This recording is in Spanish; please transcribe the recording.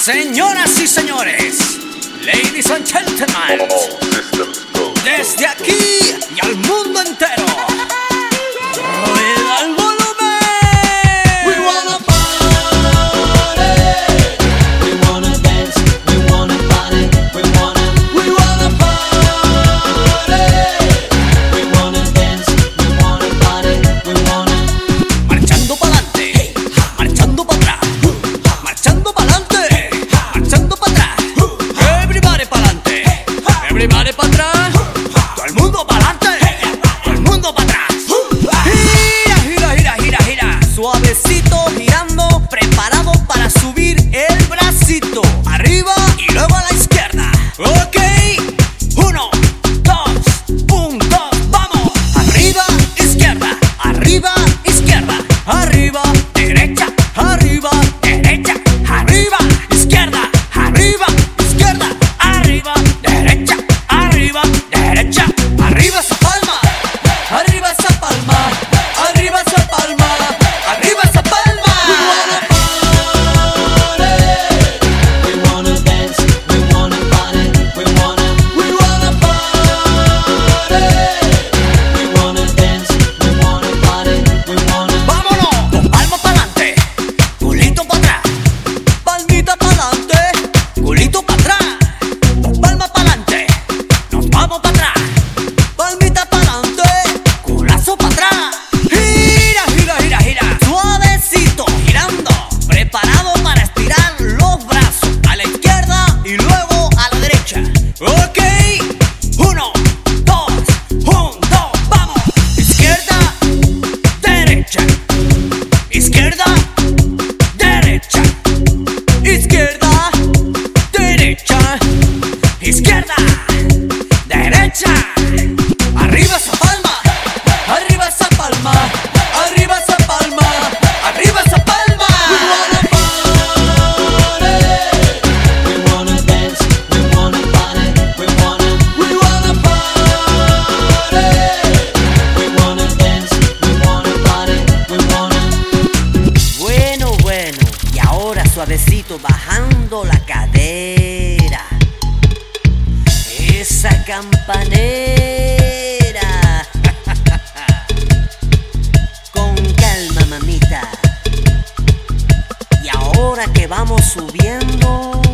Señoras y señores, ladies and gentlemen, desde aquí y al mundo entero, rueda el volumen. We wanna party, we wanna dance, we wanna party, we wanna party, we wanna dance, we wanna party, we wanna. Marchando pa'lante, marchando pa' atrás, marchando pa'lante, marchando pa' atrás. Everybody pa'lante, everybody pa' atrás. Todo el mundo pa'lante, todo el mundo pa' atrás. Gira, gira, gira, gira, gira. Suavecito girando, preparado para subir el bracito. Arriba y luego a la izquierda. Ok, 1, 2, 1, 2, vamos. Arriba, izquierda, arriba, izquierda, arriba, derecha, arriba, derecha, arriba, izquierda, arriba, izquierda, arriba, derecha, arriba, derecha, arriba esa palma, arriba esa palma, arriba esa palma, arriba esa palma. We wanna dance, we wanna party, we wanna party, we wanna dance, we wanna party, we wanna. Vámonos, con palmas pa'lante, culito pa' atrás, palmita pa'lante, culito pa' atrás, con palmas pa'lante, nos vamos pa' atrás, palmita pa'lante, culazo pa' atrás. Gira, gira, gira, gira, suavecito, girando, preparado para estirar los brazos a la izquierda y luego a la derecha. Ok, 1, 2, 1, 2, vamos. Izquierda, derecha, izquierda, derecha, izquierda, derecha, izquierda, derecha. Arriba esa palma, arriba esa palma, arriba esa palma, arriba esa palma. We wanna dance, we wanna party, we wanna party, we wanna dance, we wanna party, we wanna. Bueno, bueno, y ahora suavecito bajando la cadera. Esa campanera. Con calma, mamita. Y ahora que vamos subiendo.